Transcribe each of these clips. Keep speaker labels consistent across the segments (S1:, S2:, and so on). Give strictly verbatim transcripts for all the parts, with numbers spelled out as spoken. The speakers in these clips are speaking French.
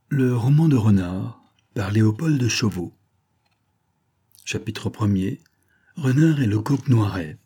S1: Le roman de Renard par Léopold de Chauveau. Chapitre premier. Renard et le coq noiret.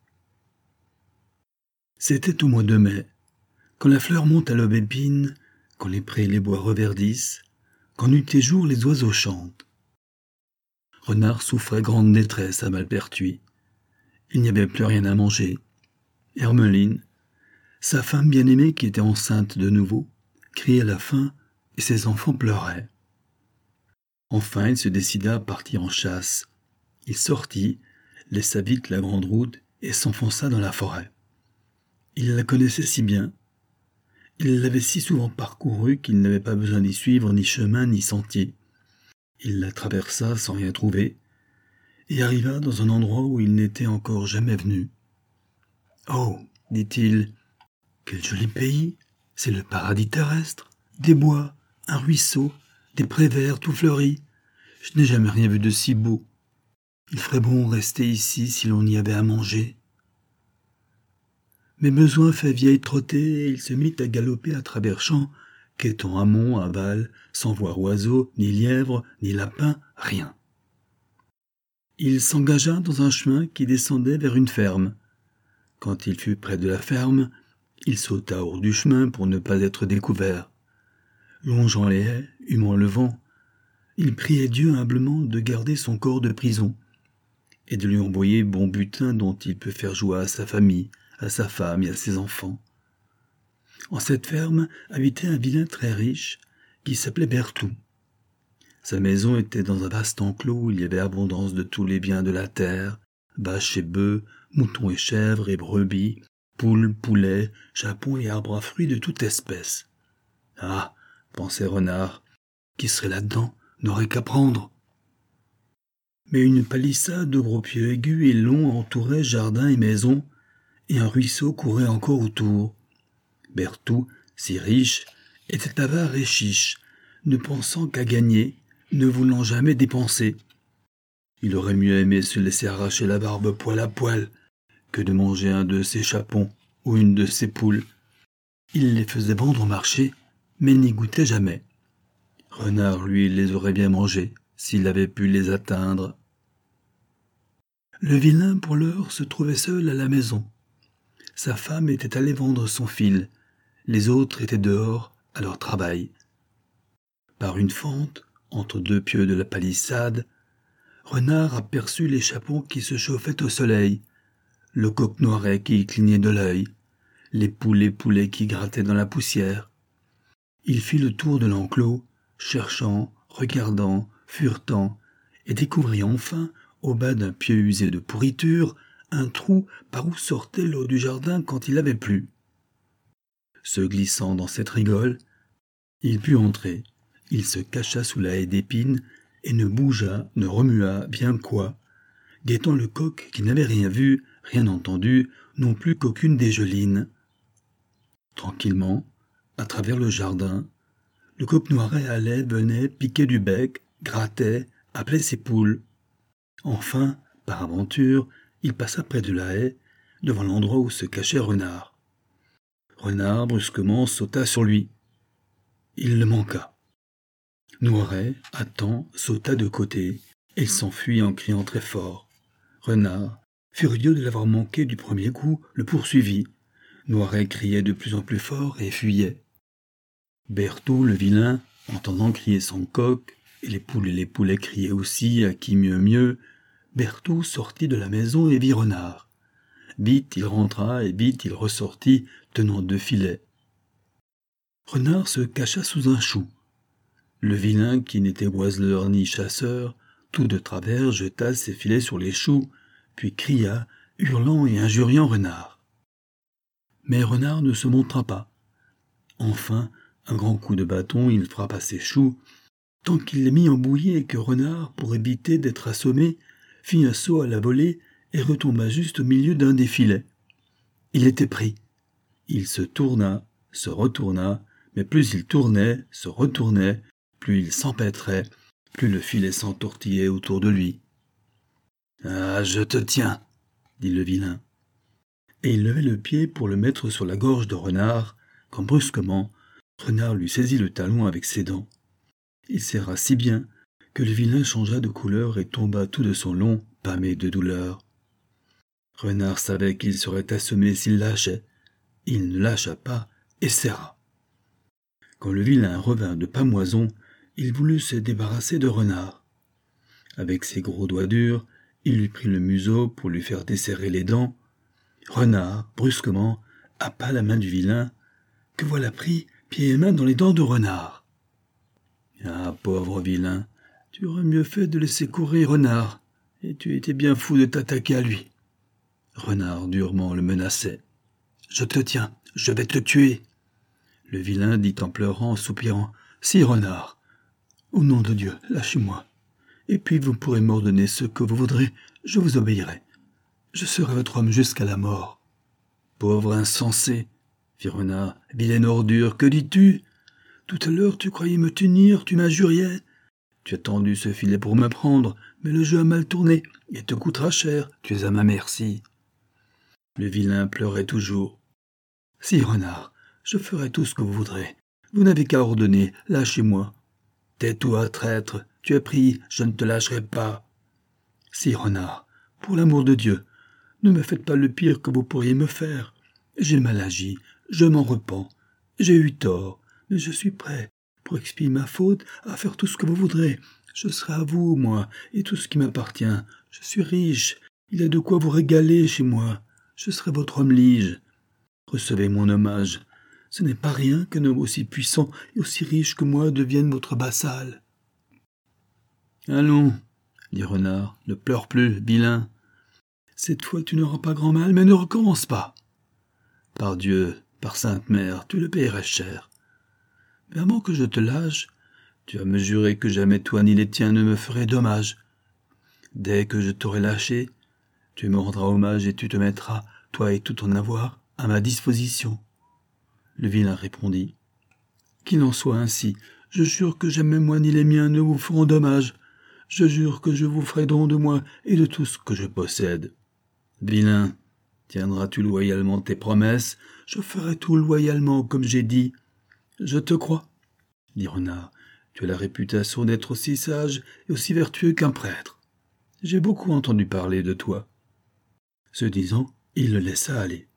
S1: C'était au mois de mai, quand la fleur monte à l'aubépine, quand les prés et les bois reverdissent, quand nuit et jour les oiseaux chantent. Renard souffrait grande détresse à Malpertuis. Il n'y avait plus rien à manger. Hermeline, sa femme bien-aimée qui était enceinte de nouveau, criait la faim et ses enfants pleuraient. Enfin, il se décida à partir en chasse. Il sortit, laissa vite la grande route et s'enfonça dans la forêt. Il la connaissait si bien. Il l'avait si souvent parcourue qu'il n'avait pas besoin d'y suivre ni chemin ni sentier. Il la traversa sans rien trouver et arriva dans un endroit où il n'était encore jamais venu. « Oh !» dit-il, « quel joli pays! C'est le paradis terrestre, des bois, un ruisseau, des prés verts tout fleuris. Je n'ai jamais rien vu de si beau. Il ferait bon rester ici si l'on y avait à manger. » Mes besoins fait vieille trotter, et il se mit à galoper à travers champs, quêtant amont, aval, sans voir oiseaux, ni lièvres, ni lapins, rien. Il s'engagea dans un chemin qui descendait vers une ferme. Quand il fut près de la ferme, il sauta hors du chemin pour ne pas être découvert. Longeant les haies, humant le vent, il priait Dieu humblement de garder son corps de prison et de lui envoyer bon butin dont il peut faire joie à sa famille, à sa femme et à ses enfants. En cette ferme habitait un vilain très riche qui s'appelait Berthoud. Sa maison était dans un vaste enclos où il y avait abondance de tous les biens de la terre, vaches et bœufs, moutons et chèvres et brebis, poules, poulets, chapons et arbres à fruits de toute espèce. Ah, pensait Renard, qui serait là-dedans, n'aurait qu'à prendre. Mais une palissade de gros pieux aigus et longs entourait jardin et maison, et un ruisseau courait encore autour. Berthoud, si riche, était avare et chiche, ne pensant qu'à gagner, ne voulant jamais dépenser. Il aurait mieux aimé se laisser arracher la barbe poil à poil que de manger un de ses chapons ou une de ses poules. Il les faisait vendre au marché, mais n'y goûtait jamais. Renard, lui, les aurait bien mangés, s'il avait pu les atteindre. Le vilain, pour l'heure, se trouvait seul à la maison. Sa femme était allée vendre son fil. Les autres étaient dehors, à leur travail. Par une fente, entre deux pieux de la palissade, Renard aperçut les chapons qui se chauffaient au soleil, le coq noiret qui clignait de l'œil, les poules et poulets qui grattaient dans la poussière. Il fit le tour de l'enclos, cherchant, regardant, furetant, et découvrit enfin, au bas d'un pieu usé de pourriture, un trou par où sortait l'eau du jardin quand il avait plu. Se glissant dans cette rigole, il put entrer. Il se cacha sous la haie d'épines et ne bougea, ne remua bien quoi, guettant le coq qui n'avait rien vu, rien entendu, non plus qu'aucune dégeline. Tranquillement, à travers le jardin, le coq noiret allait, venait, piquait du bec, grattait, appelait ses poules. Enfin, par aventure, il passa près de la haie, devant l'endroit où se cachait Renard. Renard, brusquement, sauta sur lui. Il le manqua. Noiret, à temps, sauta de côté, et il s'enfuit en criant très fort. Renard, furieux de l'avoir manqué du premier coup, le poursuivit. Noiret criait de plus en plus fort et fuyait. Berthoud, le vilain, entendant crier son coq, et les poules et les poulets criaient aussi, à qui mieux mieux, Berthoud sortit de la maison et vit Renard. Vite il rentra et vite il ressortit, tenant deux filets. Renard se cacha sous un chou. Le vilain, qui n'était oiseleur ni chasseur, tout de travers jeta ses filets sur les choux, puis cria, hurlant et injuriant Renard. Mais Renard ne se montra pas. Enfin, un grand coup de bâton, il frappa ses choux, tant qu'il les mit en bouillie et que Renard, pour éviter d'être assommé, fit un saut à la volée et retomba juste au milieu d'un des filets. Il était pris. Il se tourna, se retourna, mais plus il tournait, se retournait, plus il s'empêtrait, plus le filet s'entortillait autour de lui. « Ah, je te tiens !» dit le vilain. Et il levait le pied pour le mettre sur la gorge de Renard, quand brusquement, Renard lui saisit le talon avec ses dents. Il serra si bien que le vilain changea de couleur et tomba tout de son long, pâmé de douleur. Renard savait qu'il serait assommé s'il lâchait. Il ne lâcha pas et serra. Quand le vilain revint de Pamoison, il voulut se débarrasser de Renard. Avec ses gros doigts durs, il lui prit le museau pour lui faire desserrer les dents. Renard, brusquement, happa la main du vilain, que voilà pris pieds et mains dans les dents de Renard. « Ah, pauvre vilain, tu aurais mieux fait de laisser courir Renard, et tu étais bien fou de t'attaquer à lui. » Renard durement le menaçait. « Je te tiens, je vais te tuer. » Le vilain dit en pleurant, en soupirant. « Si, Renard, au nom de Dieu, lâchez-moi. Et puis vous pourrez m'ordonner ce que vous voudrez, je vous obéirai. Je serai votre homme jusqu'à la mort. »« Pauvre insensé, fit Renard, vilaine ordure, que dis-tu? Tout à l'heure tu croyais me tenir, tu m'injuriais. Tu as tendu ce filet pour me prendre, mais le jeu a mal tourné, et te coûtera cher, tu es à ma merci. » Le vilain pleurait toujours. « Si, Renard, je ferai tout ce que vous voudrez. Vous n'avez qu'à ordonner, lâchez-moi. »« Tais-toi, traître, tu es pris, je ne te lâcherai pas. »« Si, Renard, pour l'amour de Dieu, ne me faites pas le pire que vous pourriez me faire. J'ai mal agi, je m'en repens. J'ai eu tort, mais je suis prêt, pour expier ma faute, à faire tout ce que vous voudrez. Je serai à vous, moi, et tout ce qui m'appartient. Je suis riche, il y a de quoi vous régaler chez moi. Je serai votre homme lige. Recevez mon hommage. Ce n'est pas rien qu'un homme aussi puissant et aussi riche que moi devienne votre vassal. »« Allons, dit Renard, ne pleure plus, vilain. Cette fois tu n'auras pas grand mal, mais ne recommence pas. Par Dieu, par Sainte Mère, tu le payerais cher. Mais avant que je te lâche, tu vas me jurer que jamais toi ni les tiens ne me feraient dommage. Dès que je t'aurai lâché, tu me rendras hommage et tu te mettras, toi et tout ton avoir, à ma disposition. » Le vilain répondit. « Qu'il en soit ainsi, je jure que jamais moi ni les miens ne vous feront dommage. Je jure que je vous ferai don de moi et de tout ce que je possède. Vilain, tiendras-tu loyalement tes promesses? Je ferai tout loyalement comme j'ai dit. »« Je te crois, dit Renard. Tu as la réputation d'être aussi sage et aussi vertueux qu'un prêtre. J'ai beaucoup entendu parler de toi. » Ce disant, il le laissa aller.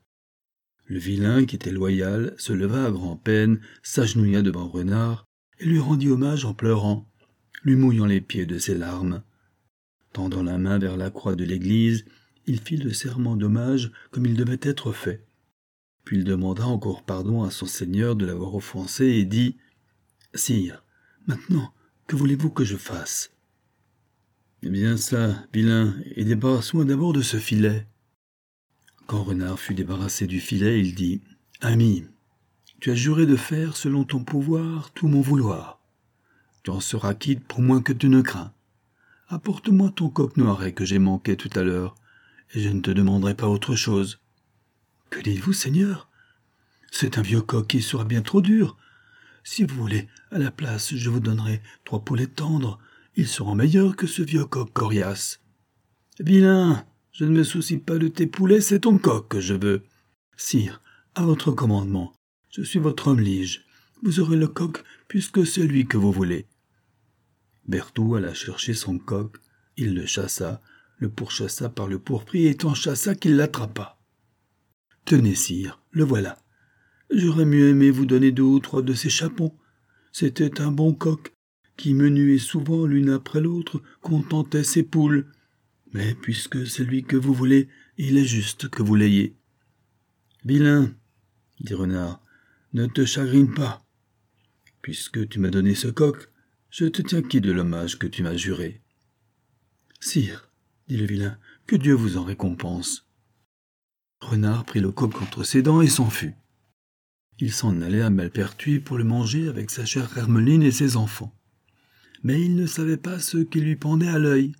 S1: Le vilain, qui était loyal, se leva à grand-peine, s'agenouilla devant Renard et lui rendit hommage en pleurant, lui mouillant les pieds de ses larmes. Tendant la main vers la croix de l'église, il fit le serment d'hommage comme il devait être fait. Puis il demanda encore pardon à son seigneur de l'avoir offensé et dit « Sire, maintenant, que voulez-vous que je fasse ?»« Eh bien ça, vilain, et débarrasse-moi d'abord de ce filet. » Quand Renard fut débarrassé du filet, il dit « Ami, tu as juré de faire, selon ton pouvoir, tout mon vouloir. Tu en seras quitte pour moins que tu ne crains. Apporte-moi ton coq noiret que j'ai manqué tout à l'heure, et je ne te demanderai pas autre chose. »« Que dites-vous, Seigneur ? C'est un vieux coq qui sera bien trop dur. Si vous voulez, à la place, je vous donnerai trois poulets tendres. Ils seront meilleurs que ce vieux coq coriace. »« Vilain, je ne me soucie pas de tes poulets, c'est ton coq que je veux. Sire, à votre commandement, je suis votre homme lige. Vous aurez le coq puisque c'est lui que vous voulez. » Berthoud alla chercher son coq. Il le chassa, le pourchassa par le pourpris et tant chassa qu'il l'attrapa. « Tenez, sire, le voilà. J'aurais mieux aimé vous donner deux ou trois de ces chapons. C'était un bon coq qui, menuait souvent l'une après l'autre, contentait ses poules. Mais puisque c'est lui que vous voulez, il est juste que vous l'ayez. »« Vilain, dit Renard, ne te chagrine pas. Puisque tu m'as donné ce coq, je te tiens quitte de l'hommage que tu m'as juré. »« Sire, dit le vilain, que Dieu vous en récompense. » Renard prit le coq entre ses dents et s'en fut. Il s'en allait à Malpertuis pour le manger avec sa chère Hermeline et ses enfants. Mais il ne savait pas ce qui lui pendait à l'œil.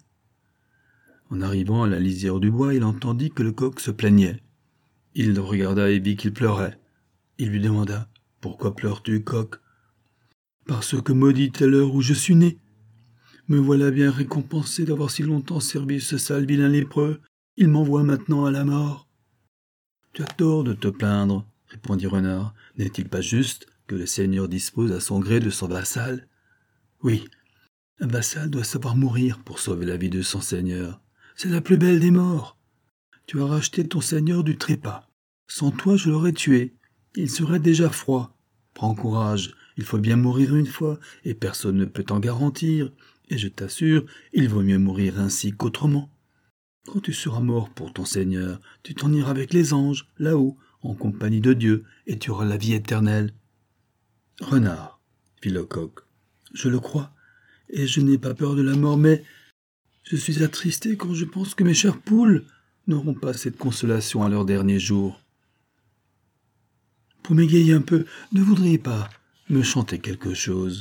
S1: En arrivant à la lisière du bois, il entendit que le coq se plaignait. Il le regarda et vit qu'il pleurait. Il lui demanda « Pourquoi pleures-tu, coq ?»« Parce que maudite est l'heure où je suis né. Me voilà bien récompensé d'avoir si longtemps servi ce sale vilain lépreux. Il m'envoie maintenant à la mort. »« Tu as tort de te plaindre, répondit Renard. N'est-il pas juste que le seigneur dispose à son gré de son vassal ? Oui, un vassal doit savoir mourir pour sauver la vie de son seigneur. C'est la plus belle des morts. Tu as racheté ton seigneur du trépas. Sans toi, je l'aurais tué. Il serait déjà froid. Prends courage, il faut bien mourir une fois, et personne ne peut t'en garantir. Et je t'assure, il vaut mieux mourir ainsi qu'autrement. Quand tu seras mort pour ton Seigneur, tu t'en iras avec les anges, là-haut, en compagnie de Dieu, et tu auras la vie éternelle. Renard, fit le coq, je le crois, et je n'ai pas peur de la mort, mais je suis attristé quand je pense que mes chères poules n'auront pas cette consolation à leur dernier jour. Pour m'égayer un peu, ne voudriez pas me chanter quelque chose?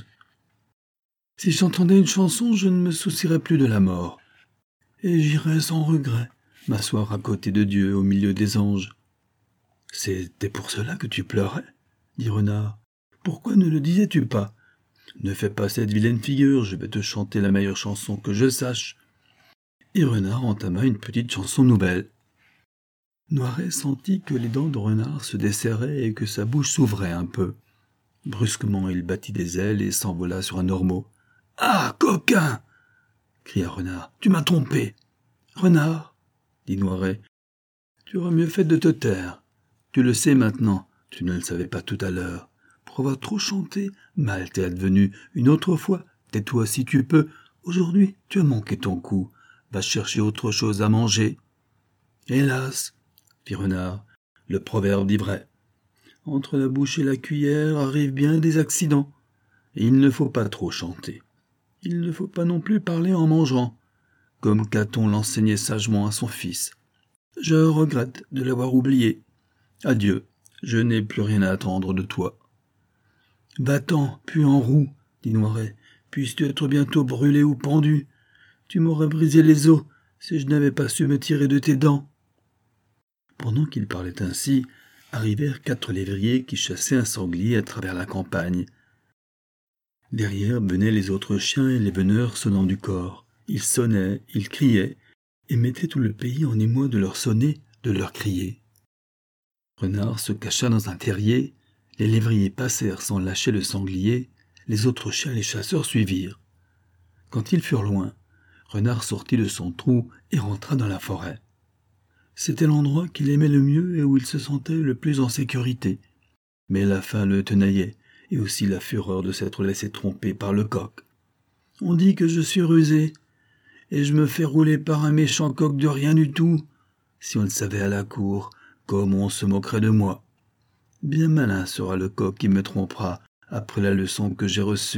S1: Si j'entendais une chanson, je ne me soucierais plus de la mort, et j'irais sans regret m'asseoir à côté de Dieu au milieu des anges. C'était pour cela que tu pleurais, dit Renard. Pourquoi ne le disais-tu pas? Ne fais pas cette vilaine figure, je vais te chanter la meilleure chanson que je sache. Et Renard entama une petite chanson nouvelle. Noiret sentit que les dents de Renard se desserraient et que sa bouche s'ouvrait un peu. Brusquement, il battit des ailes et s'envola sur un ormeau. « Ah, coquin !» cria Renard. « Tu m'as trompé !»« Renard, » dit Noiret, « tu aurais mieux fait de te taire. Tu le sais maintenant, tu ne le savais pas tout à l'heure. Pour avoir trop chanté, mal t'est advenu. Une autre fois, tais-toi si tu peux. Aujourd'hui, tu as manqué ton coup. Va chercher autre chose à manger. » « Hélas, » fit Renard, « le proverbe dit vrai. Entre la bouche et la cuillère arrivent bien des accidents. Et il ne faut pas trop chanter. Il ne faut pas non plus parler en mangeant, comme Caton l'enseignait sagement à son fils. Je regrette de l'avoir oublié. Adieu, je n'ai plus rien à attendre de toi. »« Va-t'en, puis en roue, dit Noiret. Puisses-tu être bientôt brûlé ou pendu? Tu m'aurais brisé les os si je n'avais pas su me tirer de tes dents. » Pendant qu'il parlait ainsi, arrivèrent quatre lévriers qui chassaient un sanglier à travers la campagne. Derrière venaient les autres chiens et les veneurs sonnant du corps. Ils sonnaient, ils criaient, et mettaient tout le pays en émoi de leur sonner, de leur crier. Renard se cacha dans un terrier, les lévriers passèrent sans lâcher le sanglier, les autres chiens et les chasseurs suivirent. Quand ils furent loin, Renard sortit de son trou et rentra dans la forêt. C'était l'endroit qu'il aimait le mieux et où il se sentait le plus en sécurité. Mais la faim le tenaillait, et aussi la fureur de s'être laissé tromper par le coq. « On dit que je suis rusé, et je me fais rouler par un méchant coq de rien du tout. Si on le savait à la cour, comme on se moquerait de moi. Bien malin sera le coq qui me trompera après la leçon que j'ai reçue. »